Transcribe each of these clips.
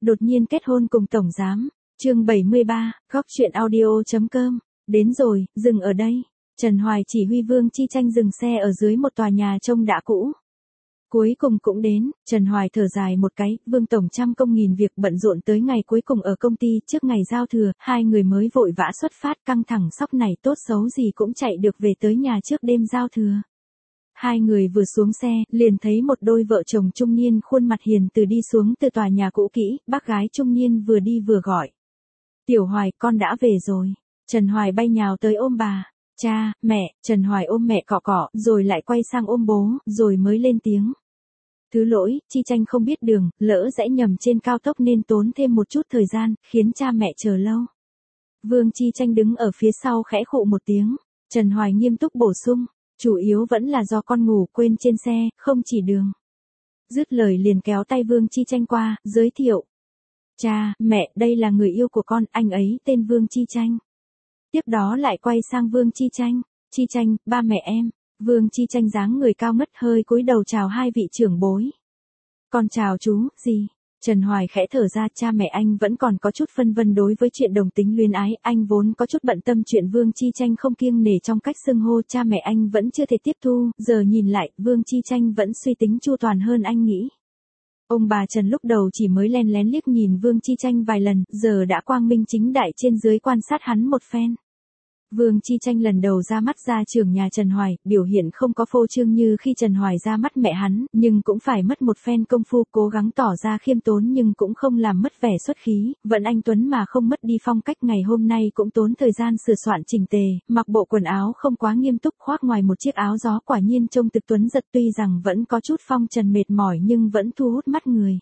Đột nhiên kết hôn cùng tổng giám. Chương 73, góc truyện audio.com. Đến rồi, dừng ở đây. Trần Hoài chỉ huy Vương Chi Tranh dừng xe ở dưới một tòa nhà trông đã cũ. Cuối cùng cũng đến, Trần Hoài thở dài một cái, Vương tổng trăm công nghìn việc bận rộn tới ngày cuối cùng ở công ty, trước ngày giao thừa, hai người mới vội vã xuất phát, căng thẳng sóc này tốt xấu gì cũng chạy được về tới nhà trước đêm giao thừa. Hai người vừa xuống xe, liền thấy một đôi vợ chồng trung niên khuôn mặt hiền từ đi xuống từ tòa nhà cũ kỹ, bác gái trung niên vừa đi vừa gọi. Tiểu Hoài, con đã về rồi. Trần Hoài bay nhào tới ôm bà. Cha, mẹ, Trần Hoài ôm mẹ cọ cọ, rồi lại quay sang ôm bố, rồi mới lên tiếng. Thứ lỗi, Chi Tranh không biết đường, lỡ rẽ nhầm trên cao tốc nên tốn thêm một chút thời gian, khiến cha mẹ chờ lâu. Vương Chi Tranh đứng ở phía sau khẽ khụ một tiếng. Trần Hoài nghiêm túc bổ sung. Chủ yếu vẫn là do con ngủ quên trên xe, không chỉ đường. Dứt lời liền kéo tay Vương Chi Tranh qua, giới thiệu. Cha, mẹ, đây là người yêu của con, anh ấy tên Vương Chi Tranh. Tiếp đó lại quay sang Vương Chi Tranh. Chi Tranh, ba mẹ em. Vương Chi Tranh dáng người cao ngất hơi cúi đầu chào hai vị trưởng bối. Con chào chú, gì? Trần Hoài khẽ thở ra, cha mẹ anh vẫn còn có chút phân vân đối với chuyện đồng tính luyến ái, anh vốn có chút bận tâm chuyện Vương Chi Tranh không kiêng nể trong cách xưng hô, cha mẹ anh vẫn chưa thể tiếp thu, giờ nhìn lại, Vương Chi Tranh vẫn suy tính chu toàn hơn anh nghĩ. Ông bà Trần lúc đầu chỉ mới len lén liếc nhìn Vương Chi Tranh vài lần, giờ đã quang minh chính đại trên dưới quan sát hắn một phen. Vương Chi Tranh lần đầu ra mắt gia trưởng nhà Trần Hoài, biểu hiện không có phô trương như khi Trần Hoài ra mắt mẹ hắn, nhưng cũng phải mất một phen công phu, cố gắng tỏ ra khiêm tốn nhưng cũng không làm mất vẻ xuất khí, vẫn anh tuấn mà không mất đi phong cách. Ngày hôm nay cũng tốn thời gian sửa soạn chỉnh tề, mặc bộ quần áo không quá nghiêm túc, khoác ngoài một chiếc áo gió, quả nhiên trông thực tuấn giật, tuy rằng vẫn có chút phong trần mệt mỏi nhưng vẫn thu hút mắt người.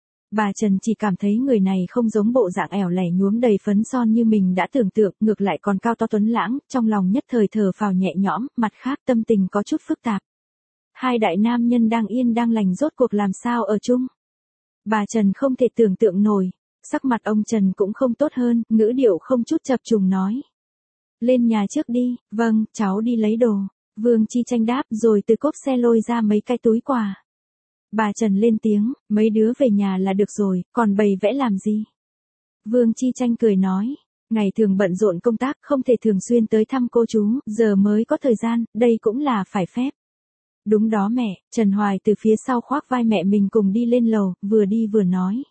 Bà Trần chỉ cảm thấy người này không giống bộ dạng ẻo lẻ nhuốm đầy phấn son như mình đã tưởng tượng, ngược lại còn cao to tuấn lãng, trong lòng nhất thời thở phào nhẹ nhõm, mặt khác tâm tình có chút phức tạp. Hai đại nam nhân đang yên đang lành rốt cuộc làm sao ở chung. Bà Trần không thể tưởng tượng nổi, sắc mặt ông Trần cũng không tốt hơn, ngữ điệu không chút chập trùng nói. Lên nhà trước đi, vâng, cháu đi lấy đồ. Vương Chi Tranh đáp rồi từ cốp xe lôi ra mấy cái túi quà. Bà Trần lên tiếng, mấy đứa về nhà là được rồi, còn bày vẽ làm gì? Vương Chi Tranh cười nói, ngày thường bận rộn công tác không thể thường xuyên tới thăm cô chú, giờ mới có thời gian, đây cũng là phải phép. Đúng đó mẹ, Trần Hoài từ phía sau khoác vai mẹ mình cùng đi lên lầu, vừa đi vừa nói.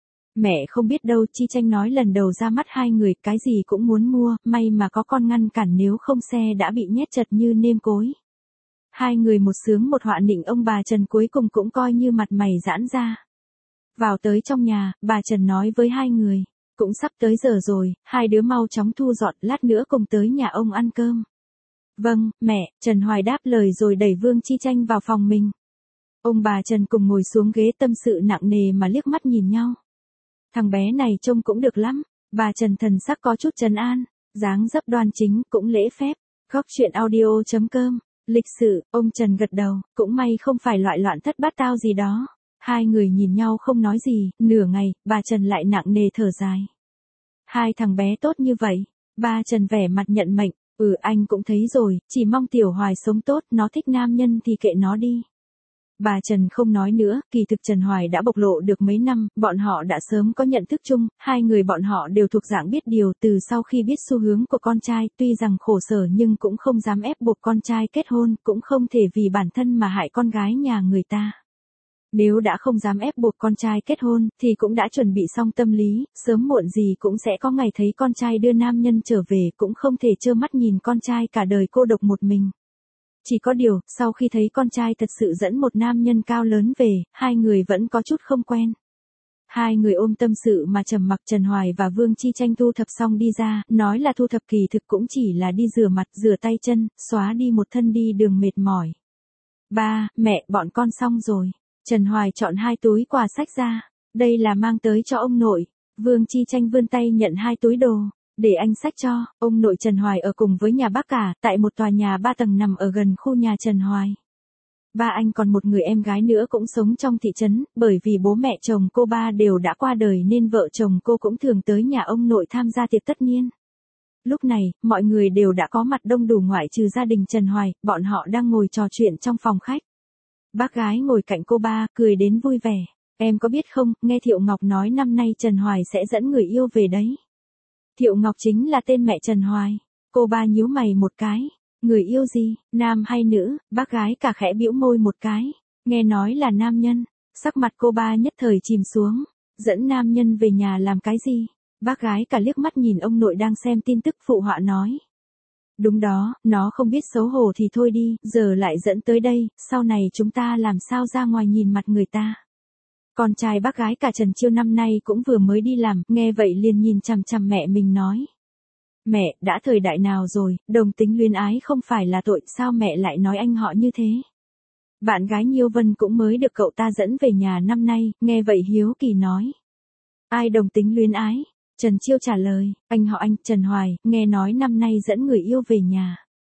Mẹ không biết đâu, Chi Tranh nói lần đầu ra mắt hai người, cái gì cũng muốn mua, may mà có con ngăn cản nếu không xe đã bị nhét chật như nêm cối. Hai người một sướng một họa nịnh ông bà Trần cuối cùng cũng coi như mặt mày giãn ra. Vào tới trong nhà, bà Trần nói với hai người, cũng sắp tới giờ rồi, hai đứa mau chóng thu dọn, lát nữa cùng tới nhà ông ăn cơm. Vâng, mẹ, Trần Hoài đáp lời rồi đẩy Vương Chi Tranh vào phòng mình. Ông bà Trần cùng ngồi xuống ghế tâm sự nặng nề mà liếc mắt nhìn nhau. Thằng bé này trông cũng được lắm, bà Trần thần sắc có chút trấn an, dáng dấp đoan chính, cũng lễ phép. Góc truyện audio.com. Lịch sự, ông Trần gật đầu, cũng may không phải loại loạn thất bát tao gì đó. Hai người nhìn nhau không nói gì, nửa ngày, bà Trần lại nặng nề thở dài. Hai thằng bé tốt như vậy, bà Trần vẻ mặt nhận mệnh, anh cũng thấy rồi, chỉ mong Tiểu Hoài sống tốt, nó thích nam nhân thì kệ nó đi. Bà Trần không nói nữa, kỳ thực Trần Hoài đã bộc lộ được mấy năm, bọn họ đã sớm có nhận thức chung, hai người bọn họ đều thuộc dạng biết điều, từ sau khi biết xu hướng của con trai, tuy rằng khổ sở nhưng cũng không dám ép buộc con trai kết hôn, cũng không thể vì bản thân mà hại con gái nhà người ta. Nếu đã không dám ép buộc con trai kết hôn, thì cũng đã chuẩn bị xong tâm lý, sớm muộn gì cũng sẽ có ngày thấy con trai đưa nam nhân trở về, cũng không thể trơ mắt nhìn con trai cả đời cô độc một mình. Chỉ có điều, sau khi thấy con trai thật sự dẫn một nam nhân cao lớn về, hai người vẫn có chút không quen. Hai người ôm tâm sự mà trầm mặc. Trần Hoài và Vương Chi Tranh thu thập xong đi ra, nói là thu thập kỳ thực cũng chỉ là đi rửa mặt, rửa tay chân, xóa đi một thân đi đường mệt mỏi. Ba, mẹ, bọn con xong rồi. Trần Hoài chọn hai túi quà xách ra. Đây là mang tới cho ông nội. Vương Chi Tranh vươn tay nhận hai túi đồ. Để anh xách cho. Ông nội Trần Hoài ở cùng với nhà bác cả, tại một tòa nhà 3 tầng nằm ở gần khu nhà Trần Hoài. Ba anh còn một người em gái nữa cũng sống trong thị trấn, bởi vì bố mẹ chồng cô ba đều đã qua đời nên vợ chồng cô cũng thường tới nhà ông nội tham gia tiệc tất niên. Lúc này, mọi người đều đã có mặt đông đủ ngoại trừ gia đình Trần Hoài, bọn họ đang ngồi trò chuyện trong phòng khách. Bác gái ngồi cạnh cô ba, cười đến vui vẻ. Em có biết không, nghe Thiệu Ngọc nói năm nay Trần Hoài sẽ dẫn người yêu về đấy. Thiệu Ngọc chính là tên mẹ Trần Hoài. Cô ba nhíu mày một cái. Người yêu gì, nam hay nữ? Bác gái cả khẽ bĩu môi một cái. Nghe nói là nam nhân. Sắc mặt cô ba nhất thời chìm xuống. Dẫn nam nhân về nhà làm cái gì? Bác gái cả liếc mắt nhìn ông nội đang xem tin tức phụ họa nói. Đúng đó, nó không biết xấu hổ thì thôi đi, giờ lại dẫn tới đây, sau này chúng ta làm sao ra ngoài nhìn mặt người ta. Con trai bác gái cả Trần Chiêu năm nay cũng vừa mới đi làm, nghe vậy liền nhìn chằm chằm mẹ mình nói. Mẹ, đã thời đại nào rồi, đồng tính luyến ái không phải là tội, sao mẹ lại nói anh họ như thế? Bạn gái Nhiêu Vân cũng mới được cậu ta dẫn về nhà năm nay, nghe vậy hiếu kỳ nói. Ai đồng tính luyến ái? Trần Chiêu trả lời, anh họ anh, Trần Hoài, nghe nói năm nay dẫn người yêu về nhà.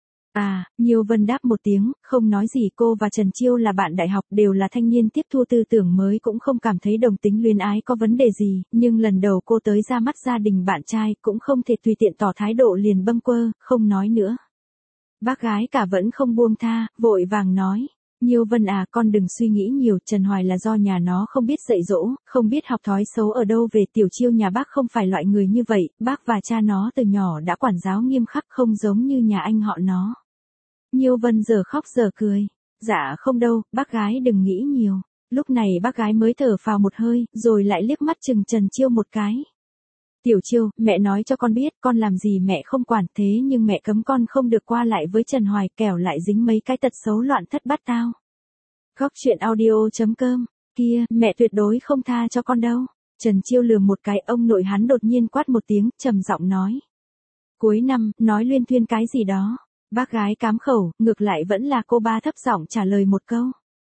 À, Nhiêu Vân đáp một tiếng, không nói gì. Cô và Trần Chiêu là bạn đại học, đều là thanh niên tiếp thu tư tưởng mới, cũng không cảm thấy đồng tính luyến ái có vấn đề gì, nhưng lần đầu cô tới ra mắt gia đình bạn trai, cũng không thể tùy tiện tỏ thái độ liền bâng quơ, không nói nữa. Bác gái cả vẫn không buông tha, vội vàng nói. Nhiêu Vân à, con đừng suy nghĩ nhiều, Trần Hoài là do nhà nó không biết dạy dỗ, không biết học thói xấu ở đâu về. Tiểu Chiêu nhà bác không phải loại người như vậy, bác và cha nó từ nhỏ đã quản giáo nghiêm khắc, không giống như nhà anh họ nó. Nhiêu Vân giờ khóc giờ cười. Dạ không đâu, bác gái đừng nghĩ nhiều. Lúc này bác gái mới thở phào một hơi, rồi lại liếc mắt chừng Trần Chiêu một cái. Tiểu Chiêu, mẹ nói cho con biết, con làm gì mẹ không quản, thế nhưng mẹ cấm con không được qua lại với Trần Hoài, kẻo lại dính mấy cái tật xấu loạn thất bát tao. Góc truyện audio.com, kia, mẹ tuyệt đối không tha cho con đâu. Trần Chiêu lườm một cái, ông nội hắn đột nhiên quát một tiếng, trầm giọng nói. Cuối năm, nói luyên thuyên cái gì đó. Bác gái cám khẩu, ngược lại vẫn là cô ba thấp giọng trả lời một câu.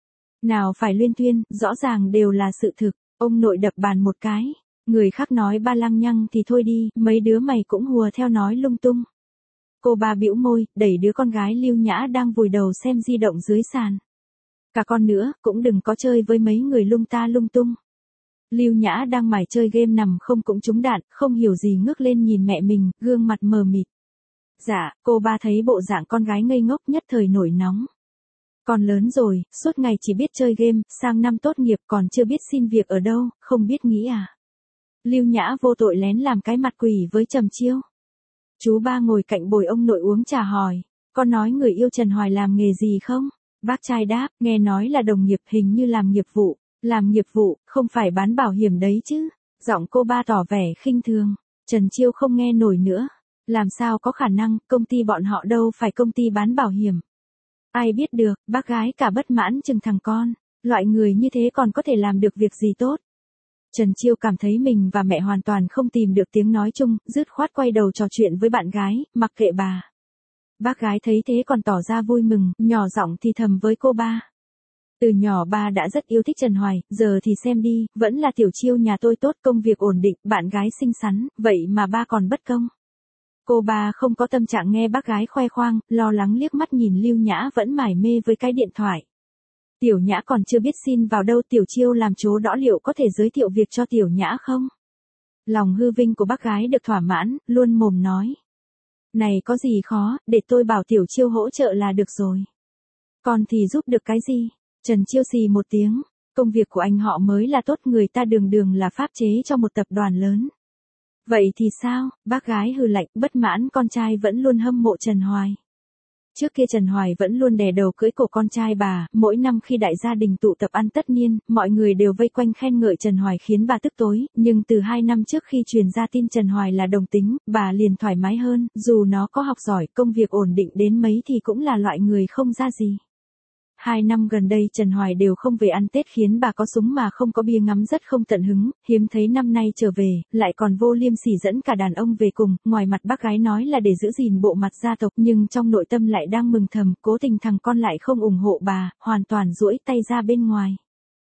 Nào phải luyên thuyên, rõ ràng đều là sự thực. Ông nội đập bàn một cái. Người khác nói ba lăng nhăng thì thôi đi, mấy đứa mày cũng hùa theo nói lung tung. Cô ba bĩu môi, đẩy đứa con gái Lưu Nhã đang vùi đầu xem di động dưới sàn. Cả con nữa, cũng đừng có chơi với mấy người lung ta lung tung. Lưu Nhã đang mải chơi game nằm không cũng trúng đạn, không hiểu gì ngước lên nhìn mẹ mình, gương mặt mờ mịt. Dạ, cô ba thấy bộ dạng con gái ngây ngốc nhất thời nổi nóng. Con lớn rồi, suốt ngày chỉ biết chơi game, sang năm tốt nghiệp còn chưa biết xin việc ở đâu, không biết nghĩ à. Lưu Nhã vô tội lén làm cái mặt quỷ với Trầm Chiêu. Chú ba ngồi cạnh bồi ông nội uống trà hỏi, con nói người yêu Trần Hoài làm nghề gì không? Bác trai đáp, nghe nói là đồng nghiệp, hình như làm nghiệp vụ. Làm nghiệp vụ, không phải bán bảo hiểm đấy chứ. Giọng cô ba tỏ vẻ khinh thường. Trần Chiêu không nghe nổi nữa. Làm sao có khả năng, công ty bọn họ đâu phải công ty bán bảo hiểm. Ai biết được, bác gái cả bất mãn chừng thằng con. Loại người như thế còn có thể làm được việc gì tốt. Trần Chiêu cảm thấy mình và mẹ hoàn toàn không tìm được tiếng nói chung, dứt khoát quay đầu trò chuyện với bạn gái, mặc kệ bà. Bác gái thấy thế còn tỏ ra vui mừng, nhỏ giọng thì thầm với cô ba. Từ nhỏ ba đã rất yêu thích Trần Hoài, giờ thì xem đi, vẫn là Tiểu Chiêu nhà tôi tốt, công việc ổn định, bạn gái xinh xắn, vậy mà ba còn bất công. Cô ba không có tâm trạng nghe bác gái khoe khoang, lo lắng liếc mắt nhìn Lưu Nhã vẫn mải mê với cái điện thoại. Tiểu Nhã còn chưa biết xin vào đâu, Tiểu Chiêu làm chỗ đõ, liệu có thể giới thiệu việc cho Tiểu Nhã không? Lòng hư vinh của bác gái được thỏa mãn, luôn mồm nói. Này có gì khó, để tôi bảo Tiểu Chiêu hỗ trợ là được rồi. Còn thì giúp được cái gì? Trần Chiêu xì một tiếng, công việc của anh họ mới là tốt, người ta đường đường là pháp chế cho một tập đoàn lớn. Vậy thì sao? Bác gái hừ lạnh, bất mãn con trai vẫn luôn hâm mộ Trần Hoài. Trước kia Trần Hoài vẫn luôn đè đầu cưỡi cổ con trai bà, mỗi năm khi đại gia đình tụ tập ăn tất niên, mọi người đều vây quanh khen ngợi Trần Hoài khiến bà tức tối, nhưng từ 2 năm trước khi truyền ra tin Trần Hoài là đồng tính, bà liền thoải mái hơn, dù nó có học giỏi, công việc ổn định đến mấy thì cũng là loại người không ra gì. 2 năm gần đây Trần Hoài đều không về ăn Tết khiến bà có súng mà không có bia ngắm rất không tận hứng, hiếm thấy năm nay trở về, lại còn vô liêm sỉ dẫn cả đàn ông về cùng, ngoài mặt bác gái nói là để giữ gìn bộ mặt gia tộc nhưng trong nội tâm lại đang mừng thầm, cố tình thằng con lại không ủng hộ bà, hoàn toàn duỗi tay ra bên ngoài.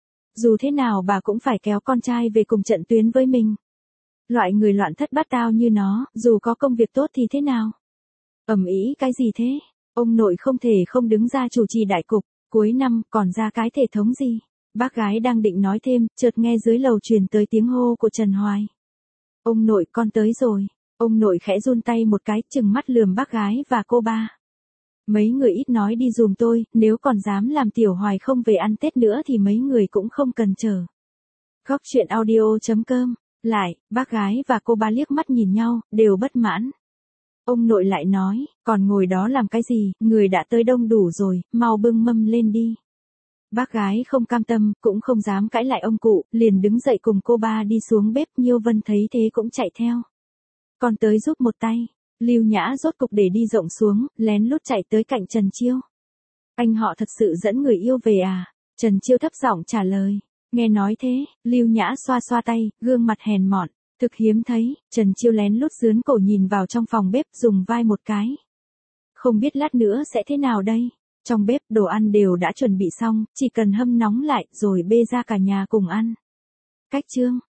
Dù thế nào bà cũng phải kéo con trai về cùng trận tuyến với mình. Loại người loạn thất bát tao như nó, dù có công việc tốt thì thế nào? Ầm ĩ cái gì thế? Ông nội không thể không đứng ra chủ trì đại cục. Cuối năm, còn ra cái thể thống gì? Bác gái đang định nói thêm, chợt nghe dưới lầu truyền tới tiếng hô của Trần Hoài. Ông nội, con tới rồi. Ông nội khẽ run tay một cái, chừng mắt lườm bác gái và cô ba. Mấy người ít nói đi dùm tôi, nếu còn dám làm Tiểu Hoài không về ăn Tết nữa thì mấy người cũng không cần chờ. Góc chuyện audio.com. Lại, bác gái và cô ba liếc mắt nhìn nhau, đều bất mãn. Ông nội lại nói, còn ngồi đó làm cái gì, người đã tới đông đủ rồi, mau bưng mâm lên đi. Bác gái không cam tâm, cũng không dám cãi lại ông cụ, liền đứng dậy cùng cô ba đi xuống bếp. Nhiêu Vân thấy thế cũng chạy theo. Con tới giúp một tay. Lưu Nhã rốt cục để đi rộng xuống, lén lút chạy tới cạnh Trần Chiêu. Anh họ thật sự dẫn người yêu về à? Trần Chiêu thấp giọng trả lời. Nghe nói thế, Lưu Nhã xoa xoa tay, gương mặt hèn mọn. Thực hiếm thấy, Trần Chiêu lén lút dướn cổ nhìn vào trong phòng bếp, dùng vai một cái. Không biết lát nữa sẽ thế nào đây? Trong bếp đồ ăn đều đã chuẩn bị xong, chỉ cần hâm nóng lại rồi bê ra cả nhà cùng ăn. Cách chương